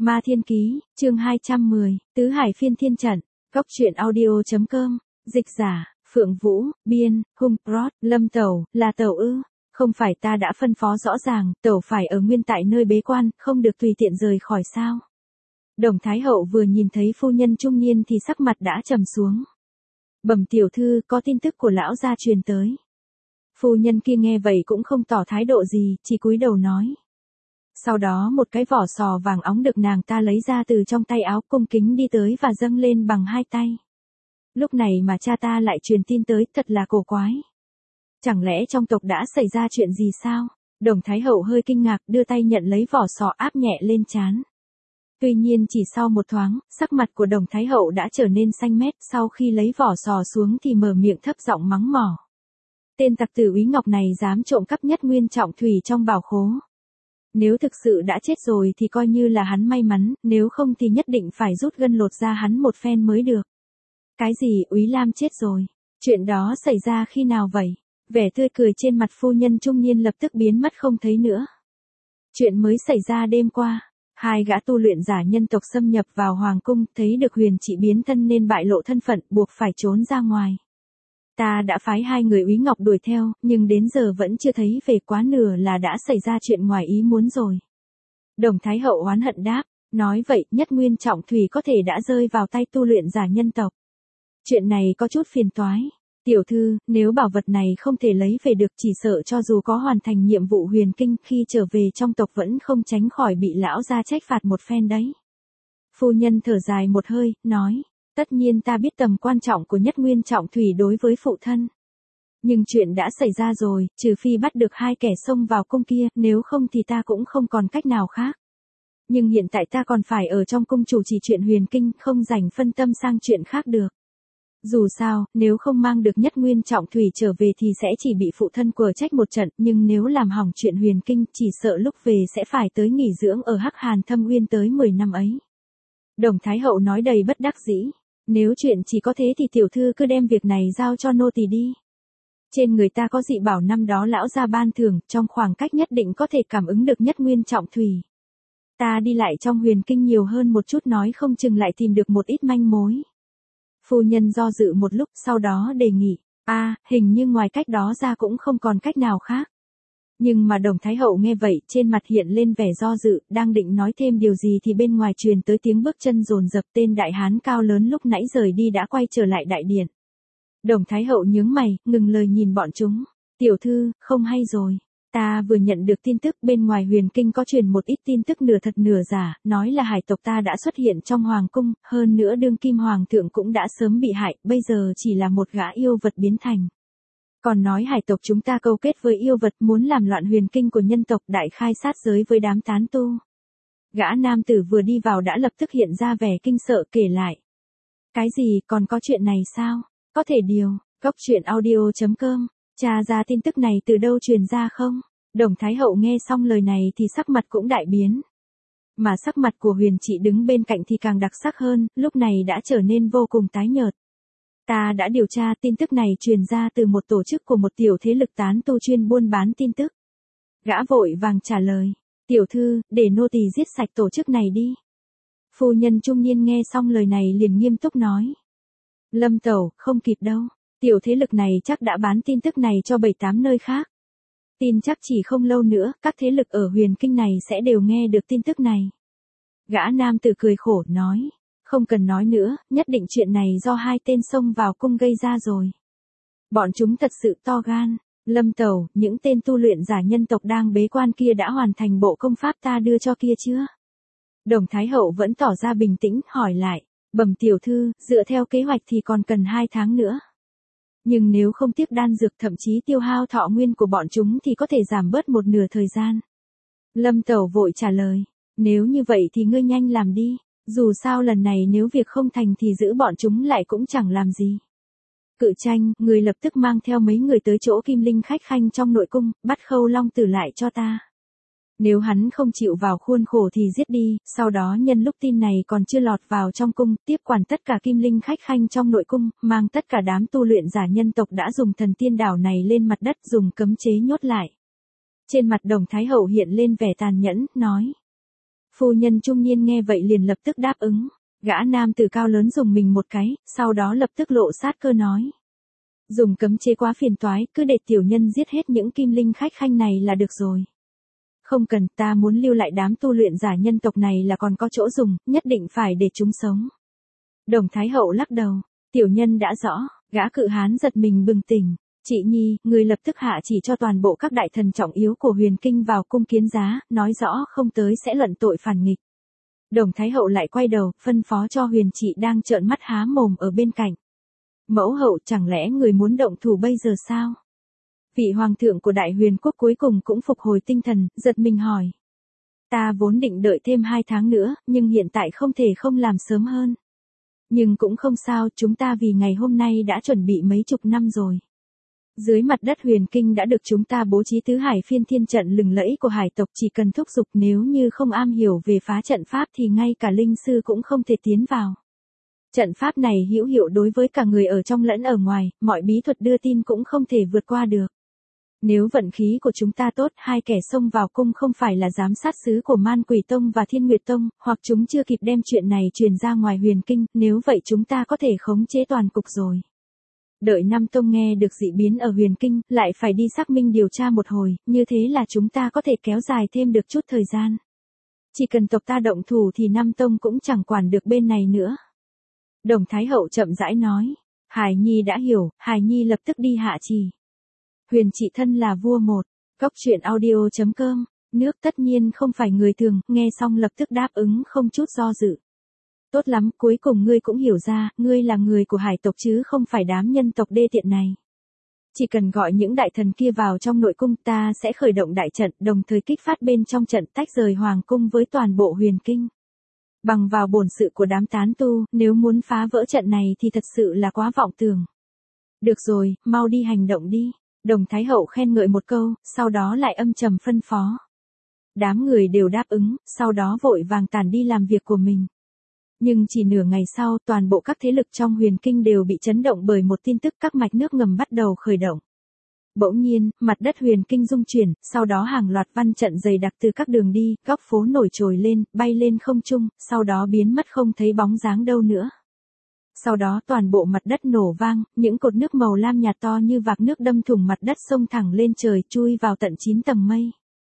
Ma Thiên Ký, chương 210, Tứ Hải Phiên Thiên Trận, Góc truyện audio.com, dịch giả, Phượng Vũ, biên, Hung Prod, Lâm Tẩu, là Tẩu ư? Không phải ta đã phân phó rõ ràng, Tẩu phải ở nguyên tại nơi bế quan, không được tùy tiện rời khỏi sao? Đồng Thái Hậu vừa nhìn thấy phu nhân trung niên thì sắc mặt đã trầm xuống. Bẩm tiểu thư, có tin tức của lão gia truyền tới. Phu nhân kia nghe vậy cũng không tỏ thái độ gì, chỉ cúi đầu nói. Sau đó một cái vỏ sò vàng óng được nàng ta lấy ra từ trong tay áo, cung kính đi tới và dâng lên bằng hai tay. Lúc này mà cha ta lại truyền tin tới, thật là cổ quái. Chẳng lẽ trong tộc đã xảy ra chuyện gì sao? Đồng Thái Hậu hơi kinh ngạc, đưa tay nhận lấy vỏ sò áp nhẹ lên trán. Tuy nhiên chỉ sau một thoáng, sắc mặt của Đồng Thái Hậu đã trở nên xanh mét, sau khi lấy vỏ sò xuống thì mở miệng thấp giọng mắng mỏ. Tên tặc tử Úy Ngọc này dám trộm cắp Nhất Nguyên Trọng Thủy trong bảo khố. Nếu thực sự đã chết rồi thì coi như là hắn may mắn, nếu không thì nhất định phải rút gân lột ra hắn một phen mới được. Cái gì, Úy Lam chết rồi? Chuyện đó xảy ra khi nào vậy? Vẻ tươi cười trên mặt phu nhân trung niên lập tức biến mất không thấy nữa. Chuyện mới xảy ra đêm qua. Hai gã tu luyện giả nhân tộc xâm nhập vào hoàng cung, thấy được Huyền Trị biến thân nên bại lộ thân phận, buộc phải trốn ra ngoài. Ta đã phái hai người Úy Ngọc đuổi theo, nhưng đến giờ vẫn chưa thấy về, quá nửa là đã xảy ra chuyện ngoài ý muốn rồi. Đồng Thái Hậu oán hận đáp, nói vậy Nhất Nguyên Trọng Thủy có thể đã rơi vào tay tu luyện giả nhân tộc. Chuyện này có chút phiền toái. Tiểu thư, nếu bảo vật này không thể lấy về được, chỉ sợ cho dù có hoàn thành nhiệm vụ huyền kinh, khi trở về trong tộc vẫn không tránh khỏi bị lão gia trách phạt một phen đấy. Phu nhân thở dài một hơi, nói, tất nhiên ta biết tầm quan trọng của Nhất Nguyên Trọng Thủy đối với phụ thân. Nhưng chuyện đã xảy ra rồi, trừ phi bắt được hai kẻ xông vào cung kia, nếu không thì ta cũng không còn cách nào khác. Nhưng hiện tại ta còn phải ở trong cung chủ trì chuyện huyền kinh, không rảnh phân tâm sang chuyện khác được. Dù sao, nếu không mang được Nhất Nguyên Trọng Thủy trở về thì sẽ chỉ bị phụ thân quở trách một trận, nhưng nếu làm hỏng chuyện huyền kinh, chỉ sợ lúc về sẽ phải tới nghỉ dưỡng ở Hắc Hàn Thâm Uyên tới 10 năm ấy. Đồng Thái Hậu nói đầy bất đắc dĩ, nếu chuyện chỉ có thế thì tiểu thư cứ đem việc này giao cho nô tỳ đi. Trên người ta có dị bảo năm đó lão gia ban thưởng, trong khoảng cách nhất định có thể cảm ứng được Nhất Nguyên Trọng Thủy. Ta đi lại trong huyền kinh nhiều hơn một chút, nói không chừng lại tìm được một ít manh mối. Phu nhân do dự một lúc, sau đó đề nghị, hình như ngoài cách đó ra cũng không còn cách nào khác. Nhưng mà Đồng Thái Hậu nghe vậy, trên mặt hiện lên vẻ do dự, đang định nói thêm điều gì thì bên ngoài truyền tới tiếng bước chân dồn dập, tên đại hán cao lớn lúc nãy rời đi đã quay trở lại đại điện. Đồng Thái Hậu nhướng mày, ngừng lời nhìn bọn chúng. Tiểu thư, không hay rồi. Ta vừa nhận được tin tức, bên ngoài huyền kinh có truyền một ít tin tức nửa thật nửa giả, nói là hải tộc ta đã xuất hiện trong hoàng cung, hơn nữa đương kim hoàng thượng cũng đã sớm bị hại, bây giờ chỉ là một gã yêu vật biến thành. Còn nói hải tộc chúng ta câu kết với yêu vật, muốn làm loạn huyền kinh của nhân tộc, đại khai sát giới với đám tán tu. Gã nam tử vừa đi vào đã lập tức hiện ra vẻ kinh sợ, kể lại. Cái gì, còn có chuyện này sao? Có thể điều, góc truyện audio.com. Tra ra tin tức này từ đâu truyền ra không? Đồng Thái Hậu nghe xong lời này thì sắc mặt cũng đại biến. Mà sắc mặt của Huyền Trị đứng bên cạnh thì càng đặc sắc hơn, lúc này đã trở nên vô cùng tái nhợt. Ta đã điều tra, tin tức này truyền ra từ một tổ chức của một tiểu thế lực tán tu chuyên buôn bán tin tức. Gã vội vàng trả lời, tiểu thư, để nô tỳ giết sạch tổ chức này đi. Phu nhân trung niên nghe xong lời này liền nghiêm túc nói. Lâm tẩu, không kịp đâu. Tiểu thế lực này chắc đã bán tin tức này cho 7-8 nơi khác. Tin chắc chỉ không lâu nữa, các thế lực ở huyền kinh này sẽ đều nghe được tin tức này. Gã nam tử cười khổ nói, không cần nói nữa, nhất định chuyện này do hai tên xông vào cung gây ra rồi. Bọn chúng thật sự to gan. Lâm tẩu, những tên tu luyện giả nhân tộc đang bế quan kia đã hoàn thành bộ công pháp ta đưa cho kia chưa? Đồng Thái Hậu vẫn tỏ ra bình tĩnh, hỏi lại, bẩm tiểu thư, dựa theo kế hoạch thì còn cần 2 tháng nữa. Nhưng nếu không tiếc đan dược, thậm chí tiêu hao thọ nguyên của bọn chúng thì có thể giảm bớt một nửa thời gian. Lâm tẩu vội trả lời, nếu như vậy thì ngươi nhanh làm đi, dù sao lần này nếu việc không thành thì giữ bọn chúng lại cũng chẳng làm gì. Cự Tranh, người lập tức mang theo mấy người tới chỗ Kim Linh khách khanh trong nội cung, bắt Khâu Long Tử lại cho ta. Nếu hắn không chịu vào khuôn khổ thì giết đi, sau đó nhân lúc tin này còn chưa lọt vào trong cung, tiếp quản tất cả Kim Linh khách khanh trong nội cung, mang tất cả đám tu luyện giả nhân tộc đã dùng thần tiên đảo này lên mặt đất, dùng cấm chế nhốt lại. Trên mặt Đồng Thái Hậu hiện lên vẻ tàn nhẫn, nói. Phu nhân trung niên nghe vậy liền lập tức đáp ứng. Gã nam tử cao lớn dùng mình một cái, sau đó lập tức lộ sát cơ nói. Dùng cấm chế quá phiền toái, cứ để tiểu nhân giết hết những kim linh khách khanh này là được rồi. Không cần, ta muốn lưu lại đám tu luyện giả nhân tộc này là còn có chỗ dùng, nhất định phải để chúng sống. Đồng Thái Hậu lắc đầu, tiểu nhân đã rõ, gã cự hán giật mình bừng tỉnh. Chị Nhi, người lập tức hạ chỉ cho toàn bộ các đại thần trọng yếu của huyền kinh vào cung kiến giá, nói rõ không tới sẽ luận tội phản nghịch. Đồng Thái Hậu lại quay đầu, phân phó cho huyền chị đang trợn mắt há mồm ở bên cạnh. Mẫu hậu, chẳng lẽ người muốn động thủ bây giờ sao? Vị hoàng thượng của đại huyền quốc cuối cùng cũng phục hồi tinh thần, giật mình hỏi. Ta vốn định đợi thêm 2 tháng nữa, nhưng hiện tại không thể không làm sớm hơn. Nhưng cũng không sao, chúng ta vì ngày hôm nay đã chuẩn bị mấy chục năm rồi. Dưới mặt đất huyền kinh đã được chúng ta bố trí tứ hải phiên thiên trận lừng lẫy của hải tộc, chỉ cần thúc giục, nếu như không am hiểu về phá trận pháp thì ngay cả linh sư cũng không thể tiến vào. Trận pháp này hữu hiệu đối với cả người ở trong lẫn ở ngoài, mọi bí thuật đưa tin cũng không thể vượt qua được. Nếu vận khí của chúng ta tốt, 2 kẻ xông vào cung không phải là giám sát sứ của Man Quỷ Tông và Thiên Nguyệt Tông, hoặc chúng chưa kịp đem chuyện này truyền ra ngoài huyền kinh, nếu vậy chúng ta có thể khống chế toàn cục rồi. Đợi Nam Tông nghe được dị biến ở huyền kinh, lại phải đi xác minh điều tra một hồi, như thế là chúng ta có thể kéo dài thêm được chút thời gian. Chỉ cần tộc ta động thủ thì Nam Tông cũng chẳng quản được bên này nữa. Đồng Thái Hậu chậm rãi nói, Hải Nhi đã hiểu, Hải Nhi lập tức đi hạ chỉ. Huyền chị thân là vua một, Cốc Truyện Audio.com, nước tất nhiên không phải người thường, nghe xong lập tức đáp ứng không chút do dự. Tốt lắm, cuối cùng ngươi cũng hiểu ra, ngươi là người của hải tộc chứ không phải đám nhân tộc đê tiện này. Chỉ cần gọi những đại thần kia vào trong nội cung, ta sẽ khởi động đại trận, đồng thời kích phát bên trong trận tách rời hoàng cung với toàn bộ huyền kinh. Bằng vào bổn sự của đám tán tu, nếu muốn phá vỡ trận này thì thật sự là quá vọng tưởng. Được rồi, mau đi hành động đi. Đồng Thái Hậu khen ngợi một câu, sau đó lại âm trầm phân phó. Đám người đều đáp ứng, sau đó vội vàng tản đi làm việc của mình. Nhưng chỉ nửa ngày sau, toàn bộ các thế lực trong huyền kinh đều bị chấn động bởi một tin tức, các mạch nước ngầm bắt đầu khởi động. Bỗng nhiên, mặt đất huyền kinh rung chuyển, sau đó hàng loạt văn trận dày đặc từ các đường đi, góc phố nổi trồi lên, bay lên không trung, sau đó biến mất không thấy bóng dáng đâu nữa. Sau đó toàn bộ mặt đất nổ vang, những cột nước màu lam nhạt to như vạc nước đâm thủng mặt đất xông thẳng lên trời, chui vào tận 9 tầng mây.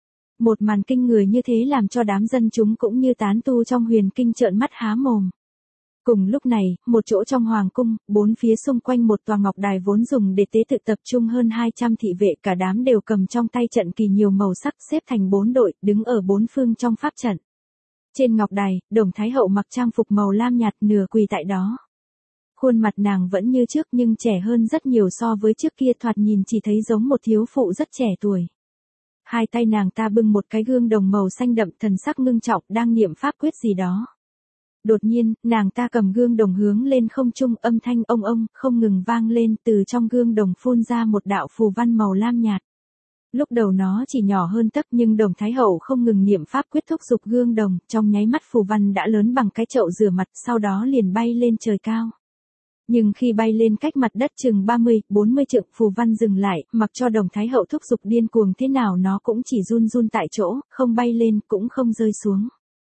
Một màn kinh người như thế làm cho đám dân chúng cũng như tán tu trong huyền kinh trợn mắt há mồm. Cùng lúc này, một chỗ trong hoàng cung, 4 phía xung quanh một tòa ngọc đài vốn dùng để tế tự tập trung hơn 200 thị vệ, cả đám đều cầm trong tay trận kỳ nhiều màu sắc, xếp thành 4 đội, đứng ở 4 phương trong pháp trận. Trên ngọc đài, Đồng Thái Hậu mặc trang phục màu lam nhạt, nửa quỳ tại đó. Khuôn mặt nàng vẫn như trước nhưng trẻ hơn rất nhiều so với trước kia, thoạt nhìn chỉ thấy giống một thiếu phụ rất trẻ tuổi. Hai tay nàng ta bưng một cái gương đồng màu xanh đậm, thần sắc ngưng trọng, đang niệm pháp quyết gì đó. Đột nhiên, nàng ta cầm gương đồng hướng lên không trung, âm thanh ông ông không ngừng vang lên, từ trong gương đồng phun ra một đạo phù văn màu lam nhạt. Lúc đầu nó chỉ nhỏ hơn tấc nhưng Đồng Thái Hậu không ngừng niệm pháp quyết thúc giục gương đồng, trong nháy mắt phù văn đã lớn bằng cái chậu rửa mặt, sau đó liền bay lên trời cao. Nhưng khi bay lên cách mặt đất chừng 30-40 trượng, phù văn dừng lại, mặc cho Đồng Thái Hậu thúc giục điên cuồng thế nào nó cũng chỉ run run tại chỗ, không bay lên cũng không rơi xuống.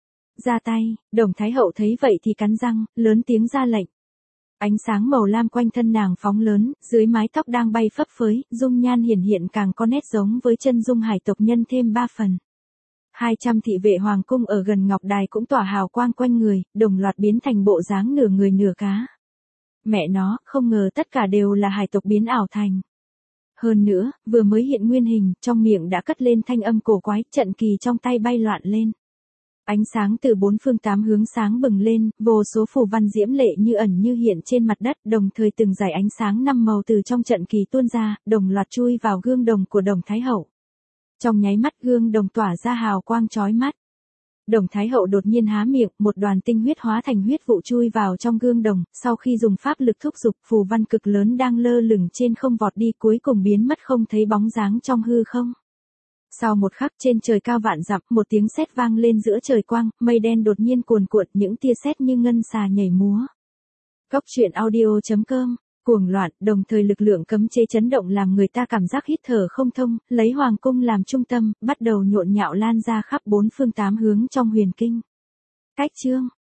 Ra tay, Đồng Thái Hậu thấy vậy thì cắn răng, lớn tiếng ra lệnh. Ánh sáng màu lam quanh thân nàng phóng lớn, dưới mái tóc đang bay phấp phới, dung nhan hiển hiện càng có nét giống với chân dung hải tộc nhân thêm 3 phần. 200 thị vệ hoàng cung ở gần ngọc đài cũng tỏa hào quang quanh người, đồng loạt biến thành bộ dáng nửa người nửa cá. Mẹ nó, không ngờ tất cả đều là hải tộc biến ảo thành. Hơn nữa, vừa mới hiện nguyên hình, trong miệng đã cất lên thanh âm cổ quái, trận kỳ trong tay bay loạn lên. Ánh sáng từ 4 phương 8 hướng sáng bừng lên, vô số phù văn diễm lệ như ẩn như hiện trên mặt đất, đồng thời từng dải ánh sáng 5 màu từ trong trận kỳ tuôn ra, đồng loạt chui vào gương đồng của Đồng Thái Hậu. Trong nháy mắt gương đồng tỏa ra hào quang chói mắt. Đồng Thái Hậu đột nhiên há miệng, một đoàn tinh huyết hóa thành huyết vụ chui vào trong gương đồng, sau khi dùng pháp lực thúc giục, phù văn cực lớn đang lơ lửng trên không vọt đi, cuối cùng biến mất không thấy bóng dáng trong hư không. Sau một khắc, trên trời cao vạn dặm, một tiếng sét vang lên giữa trời quang, mây đen đột nhiên cuồn cuộn, những tia sét như ngân xà nhảy múa. Cốc Truyện Audio.com, cuồng loạn, đồng thời lực lượng cấm chế chấn động làm người ta cảm giác hít thở không thông, lấy hoàng cung làm trung tâm, bắt đầu nhộn nhạo lan ra khắp 4 phương 8 hướng trong huyền kinh. Cách chương